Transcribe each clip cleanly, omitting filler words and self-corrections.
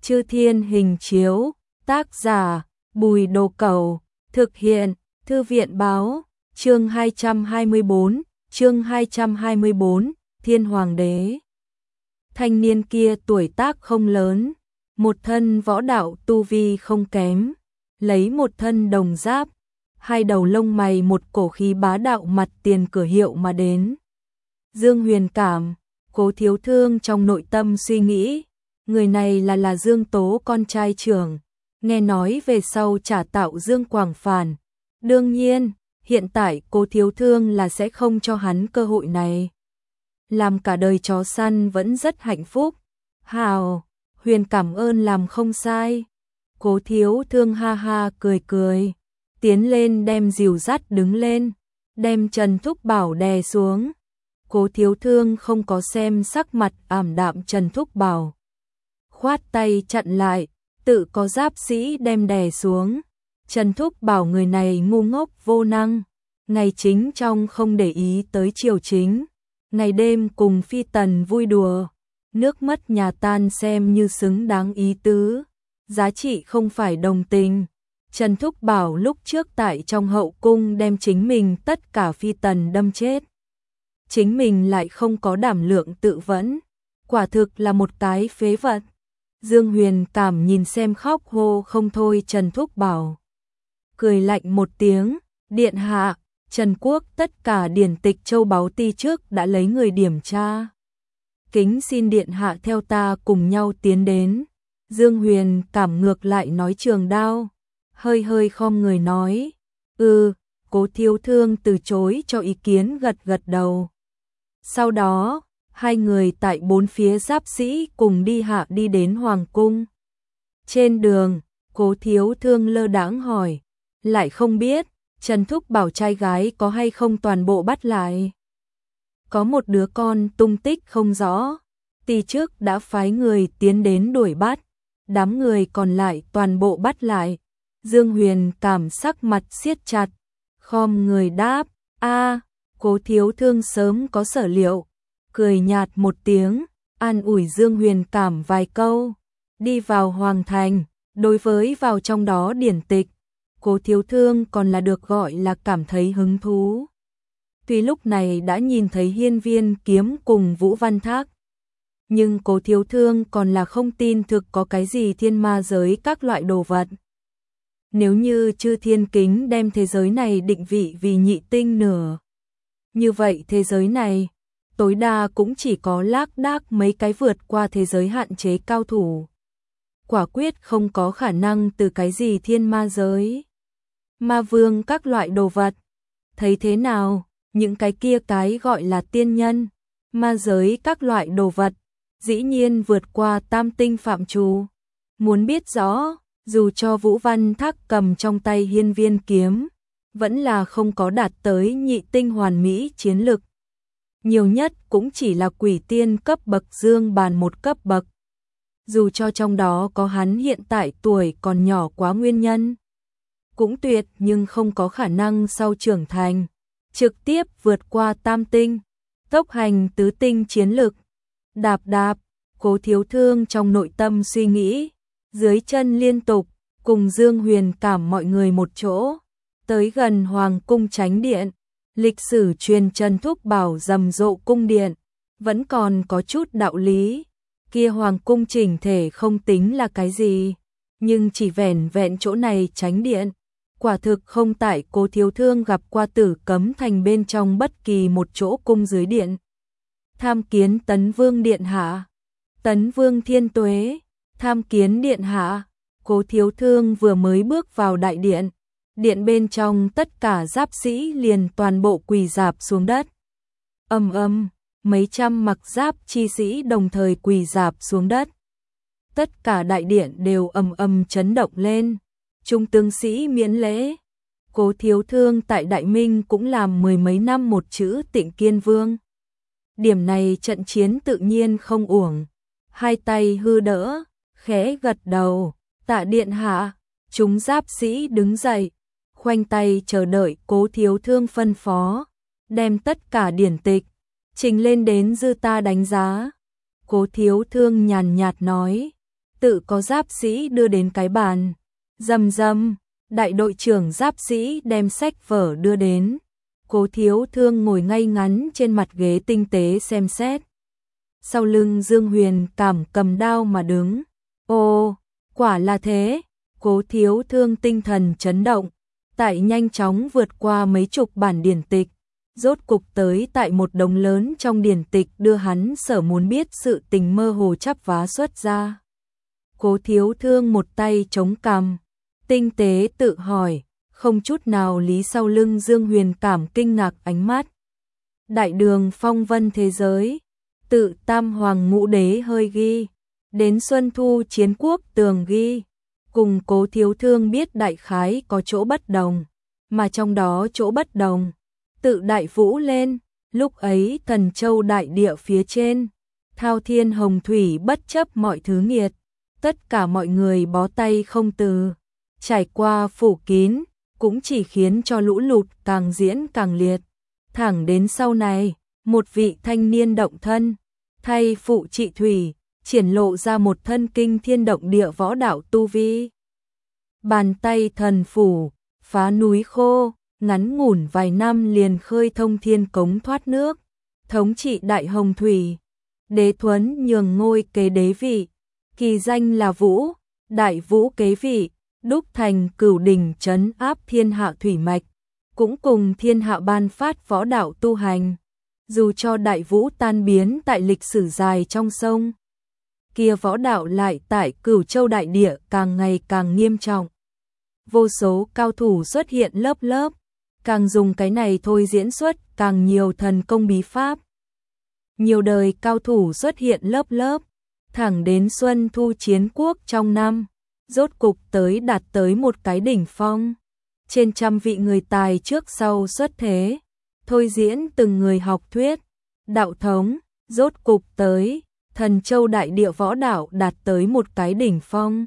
Chư Thiên Hình Chiếu, tác giả Bùi Đồ Cẩu, thực hiện Thư viện Báo, chương 224, Thiên Hoàng Đế. Thanh niên kia tuổi tác không lớn, một thân võ đạo tu vi không kém, lấy một thân đồng giáp, hai đầu lông mày một cổ khí bá đạo mặt tiền cửa hiệu mà đến. Dương Huyền cảm, Cố Thiếu Thương trong nội tâm suy nghĩ, người này là Dương Tố con trai trưởng, nghe nói về sau trả tạo Dương Quảng Phản. Đương nhiên, hiện tại Cố Thiếu Thương là sẽ không cho hắn cơ hội này. Làm cả đời chó săn vẫn rất hạnh phúc. Hào, Huyền cảm ơn làm không sai. Cố Thiếu Thương ha ha cười cười, tiến lên đem dìu dắt đứng lên, đem Trần Thúc Bảo đè xuống. Cố Thiếu Thương không có xem sắc mặt ảm đạm Trần Thúc Bảo, khoát tay chặn lại, tự có giáp sĩ đem đè xuống. Trần Thúc Bảo người này ngu ngốc vô năng, ngày chính trong không để ý tới triều chính, ngày đêm cùng phi tần vui đùa, nước mất nhà tan xem như xứng đáng ý tứ, giá trị không phải đồng tình. Trần Thúc Bảo lúc trước tại trong hậu cung đem chính mình tất cả phi tần đâm chết, chính mình lại không có đảm lượng tự vẫn, quả thực là một cái phế vật. Dương Huyền cảm nhìn xem khóc hô không thôi Trần Thúc Bảo, cười lạnh một tiếng, điện hạ, Trần Quốc tất cả điển tịch châu báu ti trước đã lấy người điểm tra. Kính xin điện hạ theo ta cùng nhau tiến đến. Dương Huyền cảm ngược lại nói trường đao, hơi khom người nói, Cố Thiếu Thương từ chối cho ý kiến gật gật đầu. Sau đó, hai người tại bốn phía giáp sĩ cùng đi hạ đi đến Hoàng Cung. Trên đường, Cố Thiếu Thương lơ đãng hỏi, lại không biết, Trần Thúc Bảo trai gái có hay không toàn bộ bắt lại. Có một đứa con tung tích không rõ, ti trước đã phái người tiến đến đuổi bắt, đám người còn lại toàn bộ bắt lại. Dương Huyền cảm sắc mặt siết chặt, khom người đáp, Cố Thiếu Thương sớm có sở liệu, cười nhạt một tiếng, an ủi Dương Huyền cảm vài câu, đi vào Hoàng Thành, đối với vào trong đó điển tịch, Cố Thiếu Thương còn là được gọi là cảm thấy hứng thú. Tuy lúc này đã nhìn thấy Hiên Viên Kiếm cùng Vũ Văn Thác, nhưng Cố Thiếu Thương còn là không tin thực có cái gì thiên ma giới các loại đồ vật. Nếu như Chư Thiên Kính đem thế giới này định vị vì nhị tinh nửa, như vậy thế giới này tối đa cũng chỉ có lác đác mấy cái vượt qua thế giới hạn chế cao thủ. Quả quyết không có khả năng từ cái gì thiên ma giới, ma vương các loại đồ vật. Thấy thế nào, những cái kia cái gọi là tiên nhân, ma giới các loại đồ vật, dĩ nhiên vượt qua tam tinh phạm trù. Muốn biết rõ, dù cho Vũ Văn Thác cầm trong tay Hiên Viên Kiếm, vẫn là không có đạt tới nhị tinh hoàn mỹ chiến lực. Nhiều nhất cũng chỉ là quỷ tiên cấp bậc dương bàn một cấp bậc. Dù cho trong đó có hắn hiện tại tuổi còn nhỏ quá nguyên nhân, cũng tuyệt nhưng không có khả năng sau trưởng thành trực tiếp vượt qua tam tinh, tốc hành tứ tinh chiến lực. Đạp, Cố Thiếu Thương trong nội tâm suy nghĩ, dưới chân liên tục, cùng Dương Huyền cảm mọi người một chỗ, tới gần Hoàng Cung Chánh Điện. Lịch sử truyền Trần Thúc Bảo rầm rộ cung điện, vẫn còn có chút đạo lý. Kia Hoàng Cung chỉnh thể không tính là cái gì, nhưng chỉ vẻn vẹn chỗ này Chánh Điện, quả thực không tại Cố Thiếu Thương gặp qua Tử Cấm Thành bên trong bất kỳ một chỗ cung dưới điện. Tham kiến Tấn Vương điện hạ. Tấn Vương thiên tuế. Tham kiến điện hạ. Cố Thiếu Thương vừa mới bước vào đại điện, điện bên trong tất cả giáp sĩ liền toàn bộ quỳ rạp xuống đất. Mấy trăm mặc giáp chi sĩ đồng thời quỳ rạp xuống đất. Tất cả đại điện đều chấn động lên. Trung tướng sĩ miễn lễ. Cố Thiếu Thương tại Đại Minh cũng làm mười mấy năm một chữ Tịnh Kiên Vương. Điểm này trận chiến tự nhiên không uổng. Hai tay hư đỡ, khẽ gật đầu, tạ điện hạ. Chúng giáp sĩ đứng dậy, khoanh tay chờ đợi Cố Thiếu Thương phân phó, đem tất cả điển tịch trình lên đến dư ta đánh giá. Cố Thiếu Thương nhàn nhạt nói, tự có giáp sĩ đưa đến cái bàn. Rầm rầm, đại đội trưởng giáp sĩ đem sách vở đưa đến. Cố Thiếu Thương ngồi ngay ngắn trên mặt ghế tinh tế xem xét. Sau lưng Dương Huyền Cảm cầm đao mà đứng. Ồ, quả là thế. Cố Thiếu Thương tinh thần chấn động, tại nhanh chóng vượt qua mấy chục bản điển tịch, rốt cục tới tại một đống lớn trong điển tịch đưa hắn sở muốn biết sự tình mơ hồ chắp vá xuất ra. Cố Thiếu Thương một tay chống cằm, tinh tế tự hỏi, không chút nào lý sau lưng Dương Huyền Cảm kinh ngạc ánh mắt. Đại đường phong vân thế giới, tự Tam Hoàng Ngũ Đế hơi ghi, đến Xuân Thu Chiến Quốc tường ghi, cùng Cố Thiếu Thương biết đại khái có chỗ bất đồng, mà trong đó chỗ bất đồng, tự đại vũ lên, lúc ấy Thần Châu đại địa phía trên, thao thiên hồng thủy bất chấp mọi thứ nghiệt, tất cả mọi người bó tay không từ, trải qua phủ kín, cũng chỉ khiến cho lũ lụt càng diễn càng liệt. Thẳng đến sau này, một vị thanh niên động thân, thay phụ trị thủy, triển lộ ra một thân kinh thiên động địa võ đạo tu vi. Bàn tay thần phủ, phá núi khô, ngắn ngủn vài năm liền khơi thông thiên cống thoát nước, thống trị đại hồng thủy. Đế Thuấn nhường ngôi kế đế vị, kỳ danh là Vũ, đại vũ kế vị, đúc thành cửu đỉnh trấn áp thiên hạ thủy mạch, cũng cùng thiên hạ ban phát võ đạo tu hành. Dù cho đại vũ tan biến tại lịch sử dài trong sông, kia võ đạo lại tại Cửu Châu đại địa càng ngày càng nghiêm trọng. Vô số cao thủ xuất hiện lớp lớp, càng dùng cái này thôi diễn xuất càng nhiều thần công bí pháp. Nhiều đời cao thủ xuất hiện lớp lớp, thẳng đến Xuân Thu Chiến Quốc trong năm, rốt cục đạt tới một cái đỉnh phong. Trên trăm vị người tài trước sau xuất thế, thôi diễn từng người học thuyết, đạo thống, rốt cục tới, Thần Châu đại địa võ đạo đạt tới một cái đỉnh phong.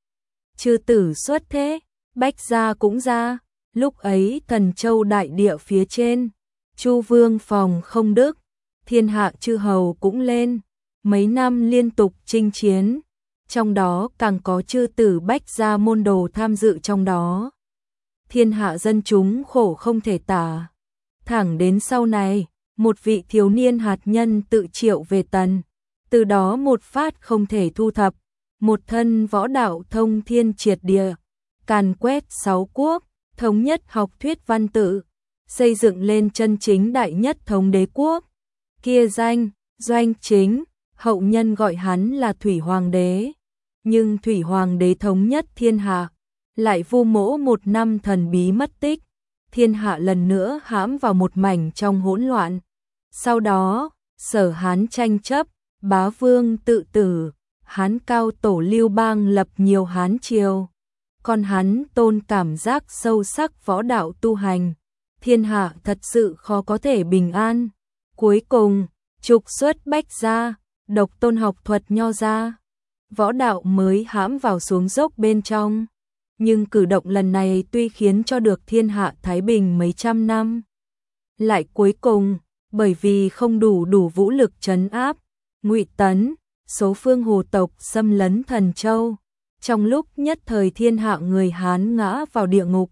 Chư tử xuất thế, Bách gia cũng ra, lúc ấy Thần Châu đại địa phía trên, Chu Vương phòng không đức, thiên hạ chư hầu cũng lên, mấy năm liên tục chinh chiến, trong đó càng có chư tử Bách gia môn đồ tham dự trong đó. Thiên hạ dân chúng khổ không thể tả. Thẳng đến sau này, một vị thiếu niên hạt nhân tự triệu về Tần, từ đó một phát không thể thu thập, một thân võ đạo thông thiên triệt địa, càn quét 6 quốc, thống nhất học thuyết văn tự, xây dựng lên chân chính đại nhất thống đế quốc. Kia danh, Doanh Chính, hậu nhân gọi hắn là Thủy Hoàng đế, nhưng Thủy Hoàng đế thống nhất thiên hạ, lại vu mỗ một năm thần bí mất tích, thiên hạ lần nữa hãm vào một mảnh trong hỗn loạn. Sau đó, Sở Hán tranh chấp, Bá Vương tự tử, Hán cao tổ Lưu Bang lập nhiều Hán triều, còn hắn tôn cảm giác sâu sắc võ đạo tu hành, thiên hạ thật sự khó có thể bình an. Cuối cùng, trục xuất Bách gia, độc tôn học thuật Nho gia, võ đạo mới hãm vào xuống dốc bên trong. Nhưng cử động lần này tuy khiến cho được thiên hạ thái bình mấy trăm năm, lại cuối cùng, bởi vì không đủ vũ lực trấn áp, Ngụy Tấn, số phương hồ tộc xâm lấn Thần Châu, trong lúc nhất thời thiên hạ người Hán ngã vào địa ngục.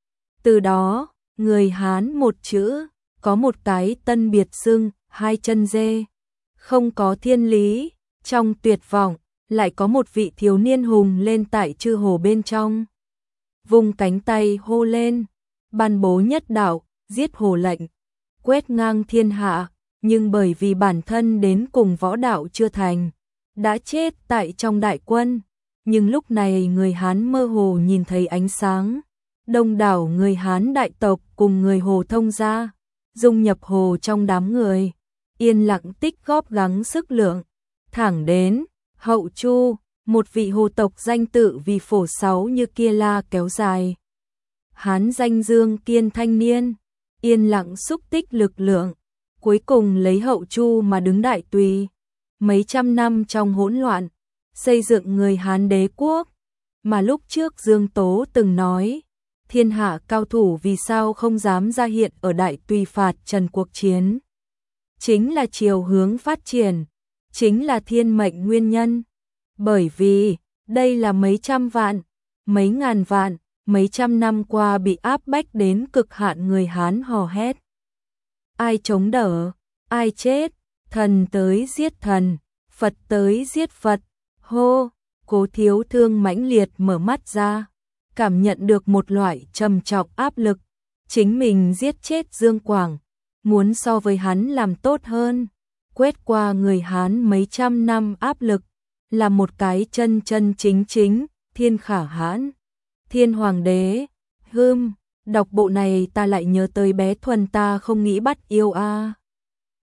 Từ đó, người Hán một chữ, có một cái tân biệt xưng, hai chân dê, không có thiên lý, trong tuyệt vọng, lại có một vị thiếu niên hùng lên tại chư hồ bên trong. Vùng cánh tay hô lên, ban bố nhất đạo, giết hồ lệnh, quét ngang thiên hạ, nhưng bởi vì bản thân đến cùng võ đạo chưa thành, đã chết tại trong đại quân. Nhưng lúc này người Hán mơ hồ nhìn thấy ánh sáng, đông đảo người Hán đại tộc cùng người Hồ thông gia, dung nhập hồ trong đám người, yên lặng tích góp gắng sức lượng, thẳng đến Hậu Chu, một vị hồ tộc danh tự vì phổ sáu như kia la kéo dài. Hán danh Dương Kiên thanh niên, yên lặng xúc tích lực lượng, cuối cùng lấy Hậu Chu mà đứng đại tùy. Mấy trăm năm trong hỗn loạn, xây dựng người Hán đế quốc, mà lúc trước Dương Tố từng nói, thiên hạ cao thủ vì sao không dám ra hiện ở đại tùy phạt trần cuộc chiến. Chính là chiều hướng phát triển, chính là thiên mệnh nguyên nhân. Bởi vì, Đây là mấy trăm vạn, mấy ngàn vạn, mấy trăm năm qua bị áp bách đến cực hạn, người Hán hò hét. Ai chống đỡ, ai chết, thần tới giết thần, Phật tới giết Phật. Hô, Cố Thiếu Thương mãnh liệt mở mắt ra, cảm nhận được một loại trầm trọng áp lực. Chính mình giết chết Dương Quảng, muốn so với hắn làm tốt hơn. Quét qua người Hán mấy trăm năm áp lực, là một cái chân chân chính chính, thiên khả hãn. Thiên Hoàng đế, đọc bộ này ta lại nhớ tới bé Thuần, ta không nghĩ bắt yêu a.